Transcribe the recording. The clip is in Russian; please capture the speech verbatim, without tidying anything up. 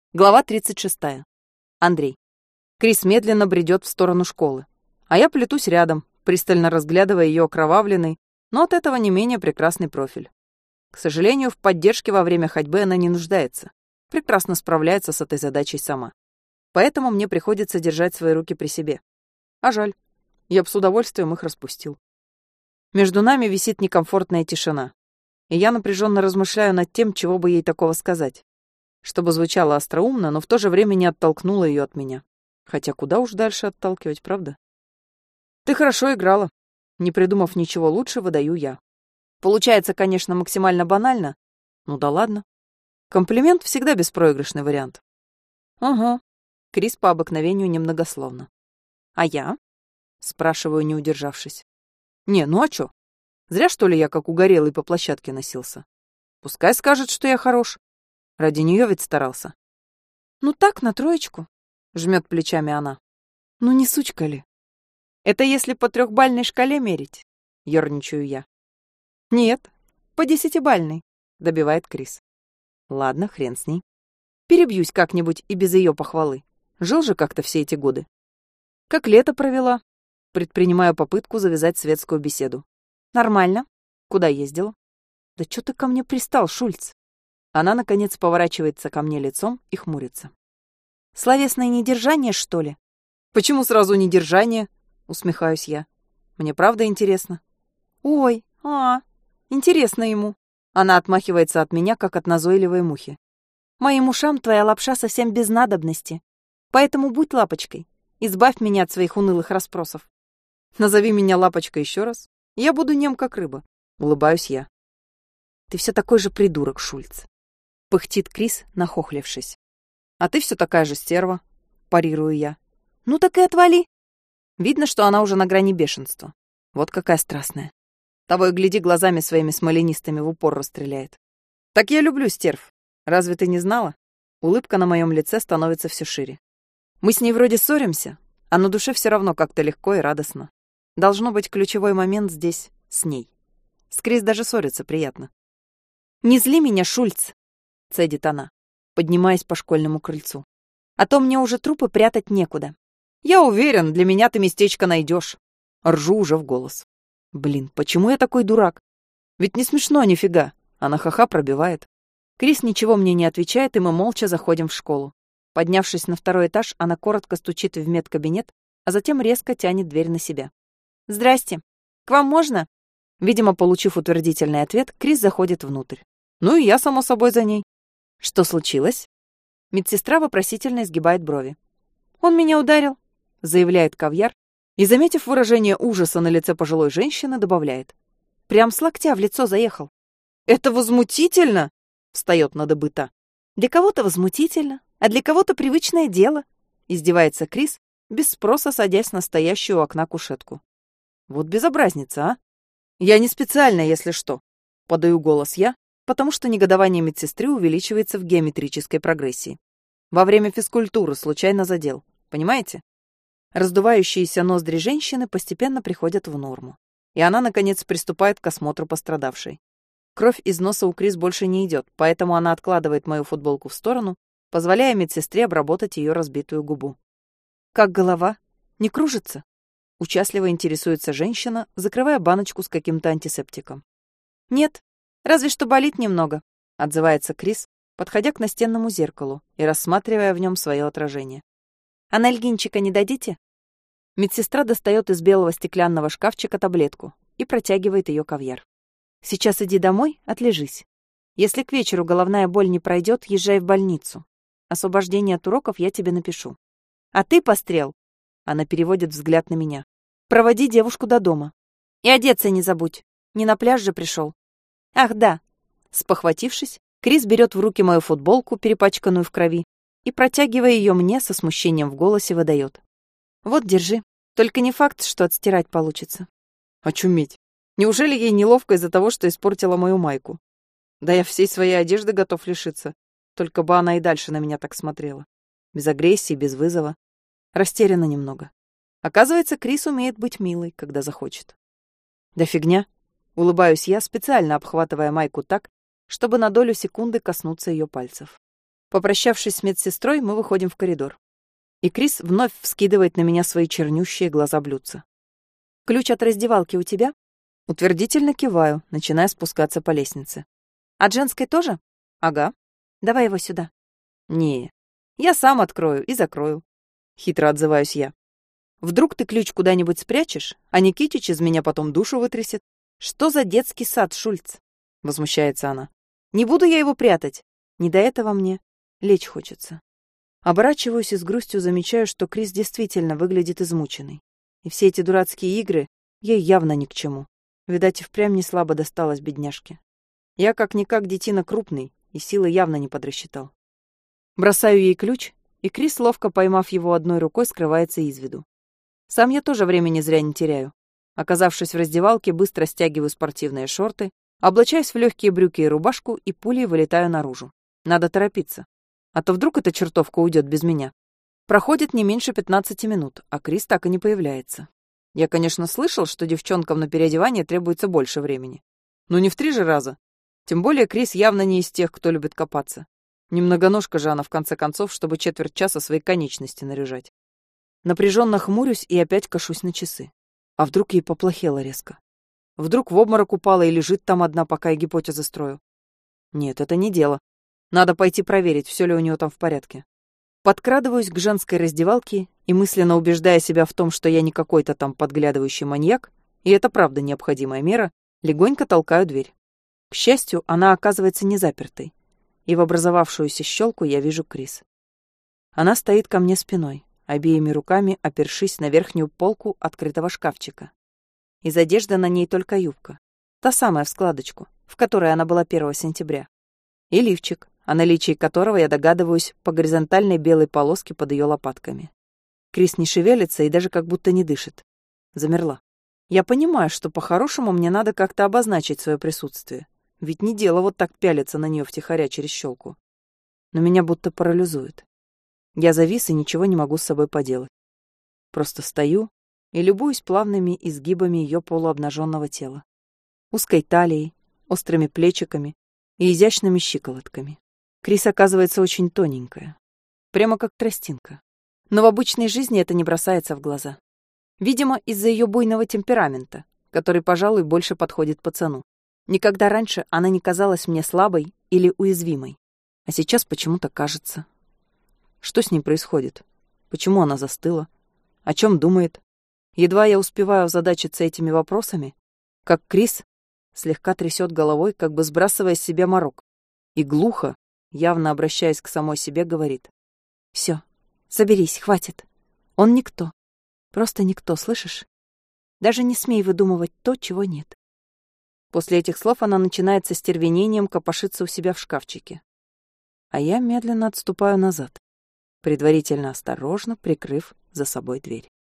Глава тридцать шестая. Андрей. Крис медленно бредет в сторону школы, а я плетусь рядом, пристально разглядывая ее окровавленный, но от этого не менее прекрасный профиль. К сожалению, в поддержке во время ходьбы она не нуждается, прекрасно справляется с этой задачей сама. Поэтому мне приходится держать свои руки при себе. А жаль, я бы с удовольствием их распустил. Между нами висит некомфортная тишина, и я напряженно размышляю над тем, чего бы ей такого сказать, чтобы звучало остроумно, но в то же время не оттолкнуло ее от меня. Хотя куда уж дальше отталкивать, правда? Ты хорошо играла. Не придумав ничего лучше, выдаю я. Получается, конечно, максимально банально. Ну да ладно. Комплимент всегда беспроигрышный вариант. Ага. Крис по обыкновению немногословно. А я? Спрашиваю, не удержавшись. Не, ну а чё? Зря, что ли, я как угорелый по площадке носился? Пускай скажет, что я хорош. Ради нее ведь старался. Ну так, на троечку. Жмет плечами она. Ну не сучка ли? Это если по трехбальной шкале мерить? Ёрничаю я. Нет, по десятибальной, добивает Крис. Ладно, хрен с ней. Перебьюсь как-нибудь и без ее похвалы. Жил же как-то все эти годы. Как лето провела? Предпринимаю попытку завязать светскую беседу. Нормально. Куда ездила? Да чё ты ко мне пристал, Шульц? Она, наконец, поворачивается ко мне лицом и хмурится. Словесное недержание, что ли? Почему сразу недержание? Усмехаюсь я. Мне правда интересно. Ой, а, интересно ему. Она отмахивается от меня, как от назойливой мухи. Моим ушам твоя лапша совсем без надобности. Поэтому будь лапочкой. Избавь меня от своих унылых расспросов. Назови меня лапочкой еще раз. Я буду нем, как рыба. Улыбаюсь я. Ты все такой же придурок, Шульц. Пыхтит Крис, нахохлившись. А ты все такая же стерва, парирую я. Ну так и отвали. Видно, что она уже на грани бешенства. Вот какая страстная. Того и гляди, глазами своими смоленистыми в упор расстреляет. Так я люблю стерв. Разве ты не знала? Улыбка на моем лице становится все шире. Мы с ней вроде ссоримся, а на душе все равно как-то легко и радостно. Должно быть ключевой момент здесь с ней. С Крис даже ссориться приятно. Не зли меня, Шульц, цедит она, поднимаясь по школьному крыльцу. А то мне уже трупы прятать некуда. Я уверен, для меня ты местечко найдешь. Ржу уже в голос. Блин, почему я такой дурак? Ведь не смешно нифига. Она ха-ха пробивает. Крис ничего мне не отвечает, и мы молча заходим в школу. Поднявшись на второй этаж, она коротко стучит в медкабинет, а затем резко тянет дверь на себя. «Здрасте. К вам можно?» Видимо, получив утвердительный ответ, Крис заходит внутрь. Ну и я, само собой, за ней. «Что случилось?» Медсестра вопросительно изгибает брови. «Он меня ударил», — заявляет Кавьяр, и, заметив выражение ужаса на лице пожилой женщины, добавляет. «Прям с локтя в лицо заехал». «Это возмутительно!» — встает на дыбы та. «Для кого-то возмутительно, а для кого-то привычное дело», — издевается Крис, без спроса садясь на стоящую у окна кушетку. «Вот безобразница, а! Я не специально, если что», — подаю голос я, потому что негодование медсестры увеличивается в геометрической прогрессии. Во время физкультуры случайно задел, понимаете? Раздувающиеся ноздри женщины постепенно приходят в норму, и она, наконец, приступает к осмотру пострадавшей. Кровь из носа у Крис больше не идет, поэтому она откладывает мою футболку в сторону, позволяя медсестре обработать ее разбитую губу. «Как голова? Не кружится?» Участливо интересуется женщина, закрывая баночку с каким-то антисептиком. «Нет, разве что болит немного», — отзывается Крис, подходя к настенному зеркалу и рассматривая в нем свое отражение. «Анальгинчика не дадите?» Медсестра достает из белого стеклянного шкафчика таблетку и протягивает ее Кавьяр. «Сейчас иди домой, отлежись. Если к вечеру головная боль не пройдет, езжай в больницу. Освобождение от уроков я тебе напишу. А ты, Пострел...» Она переводит взгляд на меня. «Проводи девушку до дома. И одеться не забудь. Не на пляж же пришел. Ах, да». Спохватившись, Крис берет в руки мою футболку, перепачканную в крови, и, протягивая ее мне, со смущением в голосе выдает. «Вот, держи. Только не факт, что отстирать получится». Очуметь. Неужели ей неловко из-за того, что испортила мою майку? Да я всей своей одежды готов лишиться. Только бы она и дальше на меня так смотрела. Без агрессии, без вызова. Растеряна немного. Оказывается, Крис умеет быть милой, когда захочет. Да фигня. Улыбаюсь я, специально обхватывая майку так, чтобы на долю секунды коснуться ее пальцев. Попрощавшись с медсестрой, мы выходим в коридор. И Крис вновь вскидывает на меня свои чернющие глаза блюдца. «Ключ от раздевалки у тебя?» Утвердительно киваю, начиная спускаться по лестнице. «От женской тоже?» «Ага». «Давай его сюда». «Не, я сам открою и закрою», — хитро отзываюсь я. «Вдруг ты ключ куда-нибудь спрячешь, а Никитич из меня потом душу вытрясет? Что за детский сад, Шульц?» — возмущается она. «Не буду я его прятать. Не до этого мне. Лечь хочется». Оборачиваюсь и с грустью замечаю, что Крис действительно выглядит измученной. И все эти дурацкие игры ей явно ни к чему. Видать, и впрямь не слабо досталось бедняжке. Я как-никак детина крупный, и силы явно не подрасчитал. Бросаю ей ключ, и Крис, ловко поймав его одной рукой, скрывается из виду. Сам я тоже времени зря не теряю. Оказавшись в раздевалке, быстро стягиваю спортивные шорты, облачаюсь в легкие брюки и рубашку и пулей вылетаю наружу. Надо торопиться. А то вдруг эта чертовка уйдет без меня. Проходит не меньше пятнадцати минут, а Крис так и не появляется. Я, конечно, слышал, что девчонкам на переодевание требуется больше времени. Но не в три же раза. Тем более Крис явно не из тех, кто любит копаться. Немногоножка же она, в конце концов, чтобы четверть часа свои конечности наряжать. Напряженно хмурюсь и опять кашусь на часы. А вдруг ей поплохело резко? Вдруг в обморок упала и лежит там одна, пока я гипотезы строю? Нет, это не дело. Надо пойти проверить, все ли у нее там в порядке. Подкрадываюсь к женской раздевалке и, мысленно убеждая себя в том, что я не какой-то там подглядывающий маньяк, и это правда необходимая мера, легонько толкаю дверь. К счастью, она оказывается не запертой, и в образовавшуюся щелку я вижу Крис. Она стоит ко мне спиной, обеими руками опершись на верхнюю полку открытого шкафчика. Из одежды на ней только юбка, та самая в складочку, в которой она была первого сентября, и лифчик, о наличии которого я догадываюсь по горизонтальной белой полоске под ее лопатками. Крис не шевелится и даже как будто не дышит. Замерла. Я понимаю, что по-хорошему мне надо как-то обозначить свое присутствие, ведь не дело вот так пялиться на нее втихаря через щелку. Но меня будто парализует. Я завис и ничего не могу с собой поделать. Просто стою и любуюсь плавными изгибами ее полуобнаженного тела, узкой талией, острыми плечиками и изящными щиколотками. Крис оказывается очень тоненькая, прямо как тростинка. Но в обычной жизни это не бросается в глаза. Видимо, из-за ее буйного темперамента, который, пожалуй, больше подходит пацану. Никогда раньше она не казалась мне слабой или уязвимой, а сейчас почему-то кажется. Что с ней происходит? Почему она застыла? О чем думает? Едва я успеваю озадачиться этими вопросами, как Крис слегка трясет головой, как бы сбрасывая с себя морок, и глухо, явно обращаясь к самой себе, говорит: «Все, соберись, хватит. Он никто. Просто никто, слышишь? Даже не смей выдумывать то, чего нет». После этих слов она начинает со стервенением копошиться у себя в шкафчике. А я медленно отступаю назад, предварительно осторожно прикрыв за собой дверь.